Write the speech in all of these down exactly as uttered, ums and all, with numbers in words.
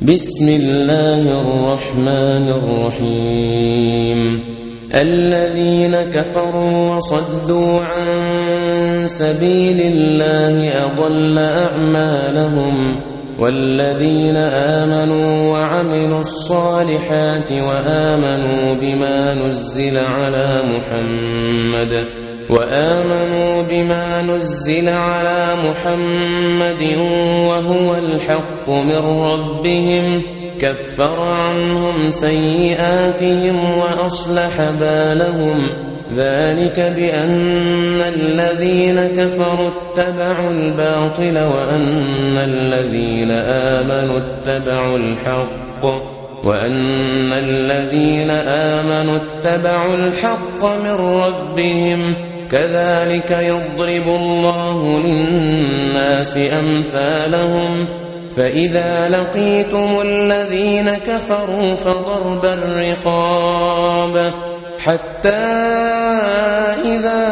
بسم الله الرحمن الرحيم الذين كفروا وصدوا عن سبيل الله أضل أعمالهم والذين آمنوا وعملوا الصالحات وآمنوا بما نزل على محمد وآمنوا بما نزل على محمد وهو الحق من ربهم كفر عنهم سيئاتهم وأصلح بالهم ذلك بأن الذين كفروا اتبعوا الباطل وأن الذين آمنوا اتبعوا الحق وأن الذين آمنوا اتبعوا الحق من ربهم كذلك يضرب الله للناس أمثالهم فإذا لقيتم الذين كفروا فضرب الرقاب حتى إذا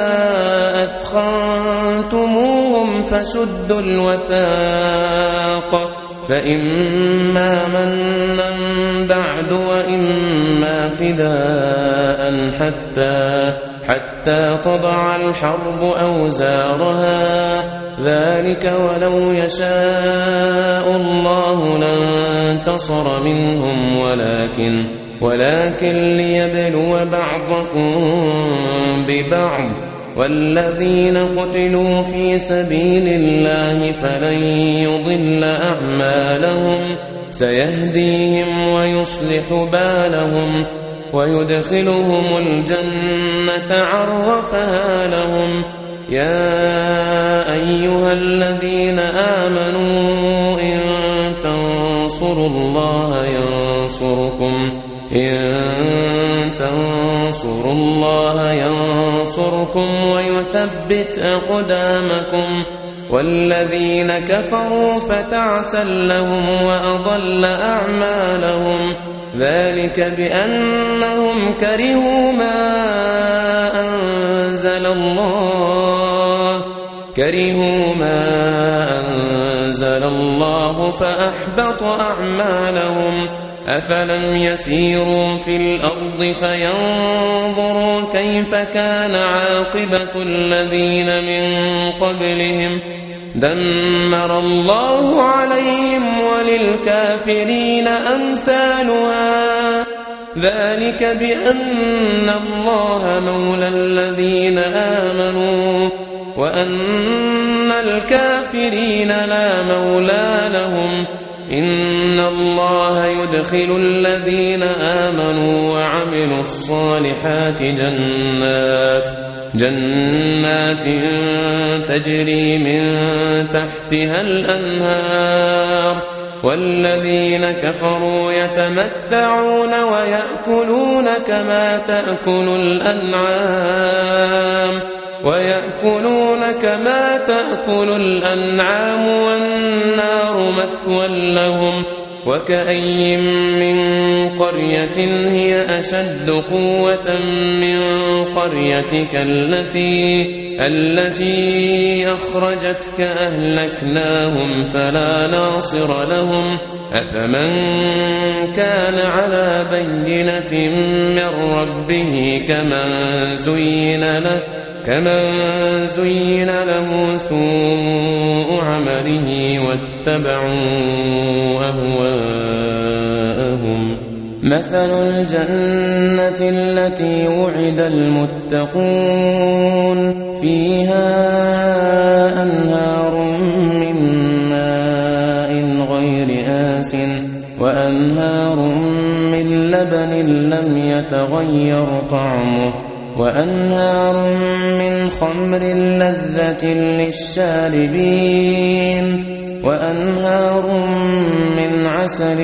أثخنتموهم فشدوا الوثاق فإما منا بعد وإما فداء حتى حتى تضع الحرب أوزارها ذلك ولو يشاء الله لانتصر منهم ولكن ولكن ليبلو بعضكم ببعض والذين قتلوا في سبيل الله فلن يضل أعمالهم سيهديهم ويصلح بالهم ويدخلهم الجنة عرفها لهم يا أيها الذين آمنوا إن تنصروا الله ينصركم إن تنصروا الله ينصركم ويثبت أقدامكم والذين كفروا فتعسا لهم وأضل أعمالهم ذلك بأنهم كرهوا ما أنزل الله كرهوا ما أنزل الله فأحبط أعمالهم أفلم يسيروا في الأرض فينظروا كيف كان عاقبة الذين من قبلهم دمر الله عليهم وللكافرين أمثالها ذلك بأن الله مولى الذين آمنوا وأن الكافرين لا مولى لهم إن الله يدخل الذين آمنوا وعملوا الصالحات جنات جنات تجري من تحتها الأنهار والذين كفروا يتمتعون ويأكلون كما تأكل الأنعام ويأكلون كما تأكل الأنعام والنار مثوى لهم وكأي من قرية هي أشد قوة من قريتك التي التي أخرجتك أهلكناهم فلا ناصر لهم أفمن كان على بينة من ربه كمن زين له كمن زين له سوء عمله واتبعوا أهواءهم مثل الجنة التي وعد المتقون فيها أنهار من ماء غير آسٍ وأنهار من لبن لم يتغير طعمه وأنهار من خمر لذة للشاربين وأنهار من عسل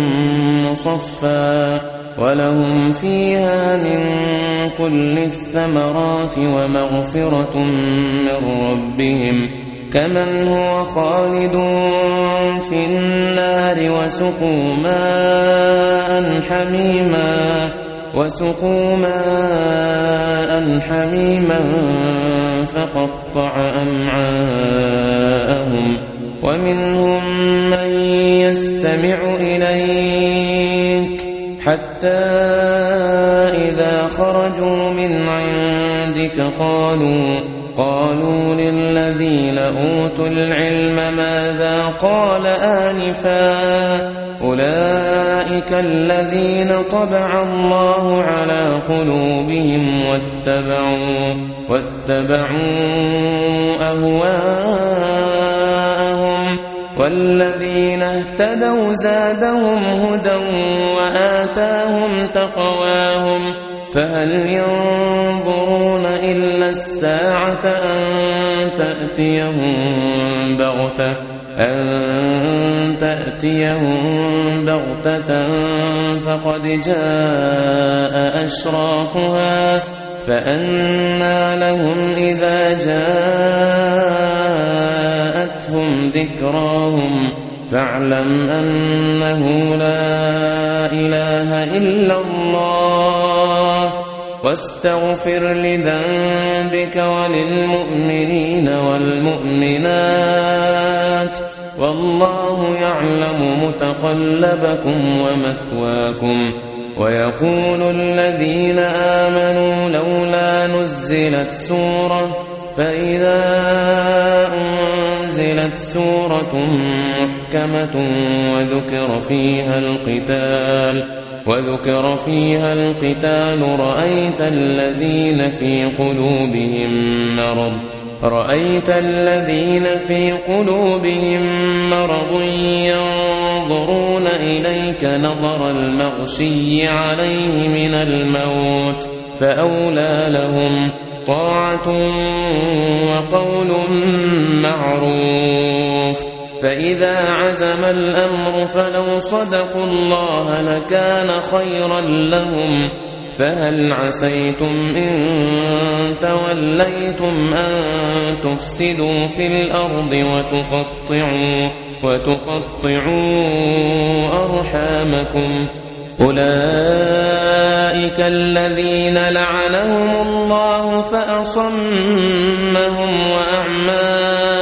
مصفى ولهم فيها من كل الثمرات ومغفرة من ربهم كمن هو خالد في النار وسقوا ماء حميما وسقوا ماء حميما فقطع أمعاءهم ومنهم من يستمع إليك حتى إذا خرجوا من عندك قالوا قالوا للذين أوتوا العلم ماذا قال آنفا أولئك الذين طبع الله على قلوبهم واتبعوا, واتبعوا أهواءهم والذين اهتدوا زادهم هدى وآتاهم تقواهم فهل ينظرون إلا الساعة أن تأتيهم بغتة أن تأتيهم بغتة فقد جاء أشراطها فأنى لهم إذا جاءتهم ذكراهم فاعلم أنه لا إله إلا الله واستغفر لذنبك وللمؤمنين والمؤمنات والله يعلم متقلبكم ومثواكم ويقول الذين آمنوا لولا نزلت سورة فإذا أنزلت سورة محكمة وذكر فيها القتال وذكر فيها القتال رأيت الذين في قلوبهم مرض رأيت الذين في قلوبهم مرض ينظرون إليك نظر المغشي عليه من الموت فأولى لهم طاعة وقول معروف فإذا عزم الأمر فلو صدقوا الله لكان خيرا لهم فهل عسيتم إن توليتم أن تفسدوا في الأرض وتقطعوا, وتقطعوا أرحامكم أولئك الذين لعنهم الله فأصمهم وأعمى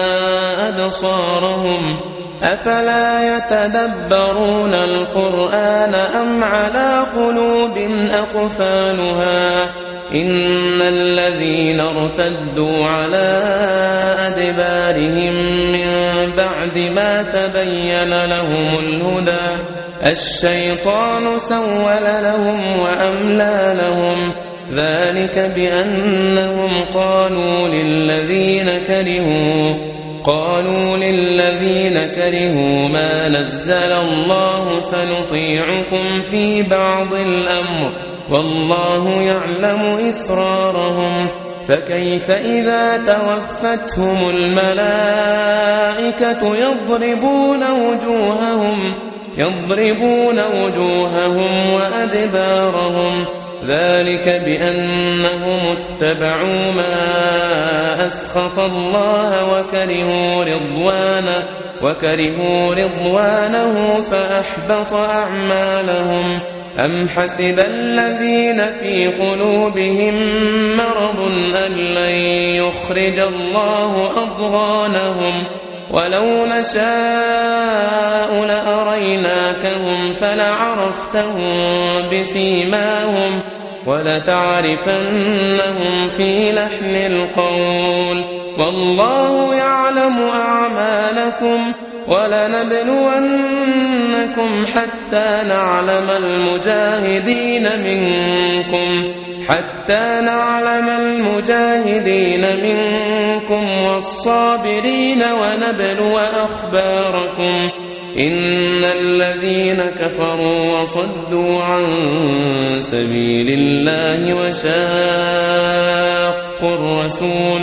أبصارهم أفلا يتدبرون القرآن أم على قلوب أقفالها إن الذين ارتدوا على أدبارهم من بعد ما تبين لهم الهدى الشيطان سول لهم وأملى لهم ذلك بأنهم قالوا للذين كرهوا قالوا للذين كرهوا ما نزل الله سنطيعكم في بعض الأمر والله يعلم إسرارهم فكيف إذا توفتهم الملائكة يضربون وجوههم يضربون وجوههم وأدبارهم ذلك بأنهم اتبعوا ما أسخط الله وكرهوا رضوانه وكرهوا رضوانه فأحبط أعمالهم أم حسب الذين في قلوبهم مرض أن لن يخرج الله أضغانهم ولو نشاء لأريناكهم فلعرفتهم بسيماهم ولتعرفنهم في لحن القول والله يعلم أعمالكم ولنبلونكم حتى نعلم المجاهدين منكم حتى نعلم المجاهدين منكم والصابرين ونبلو أخباركم إن الذين كفروا وصدوا عن سبيل الله وشاقوا الرسول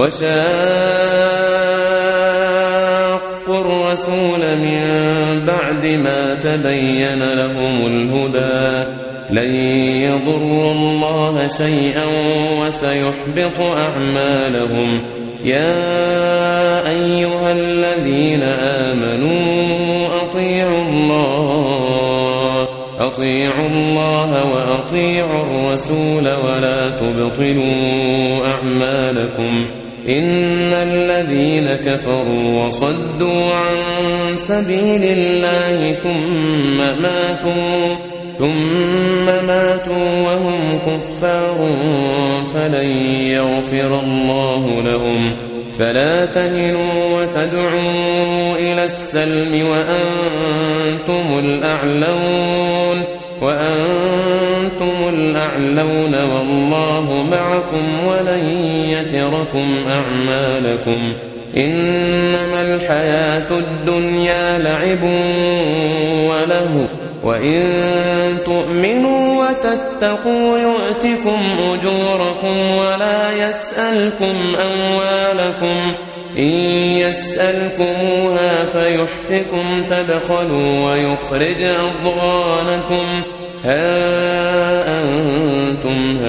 وشاقوا الرسول من بعد ما تبين لهم الهدى لن يضروا الله شيئا وسيحبط أعمالهم يا أيها الذين آمنوا أطيعوا الله أطيعوا الله وأطيعوا الرسول ولا تبطلوا أعمالكم إن الذين كفروا وصدوا عن سبيل الله ثم ماتوا ثم ماتوا وهم كفار فلن يغفر الله لهم فلا تهنوا وتدعوا إلى السلم وأنتم الأعلون وأنتم الأعلون والله معكم ولن يتركم أعمالكم إنما الحياة الدنيا لعب وله وإن تؤمنوا وتتقوا يؤتكم أجوركم ولا يسألكم أموالكم إن يسألكموها فيحفكم تبخلوا ويخرج أضغانكم ها أنتم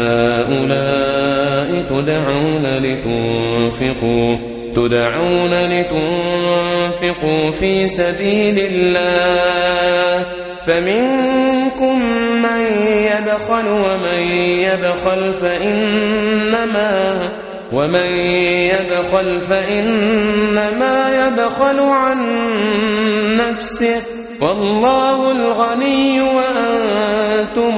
هؤلاء تدعون لتنفقوا تدعون لتنفقوا في سبيل الله فمنكم من يبخل ومن يبخل فإنما ومن يبخل فإنما يبخل عن نفسه والله الغني وأنتم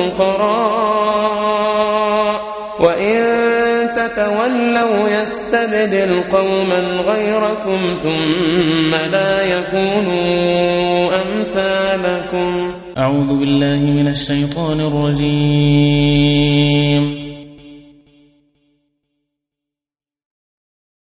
الفقراء وإن تتولوا يستبدل قوما غيركم ثم لا يكونوا أمثالكم. أعوذ بالله من الشيطان الرجيم.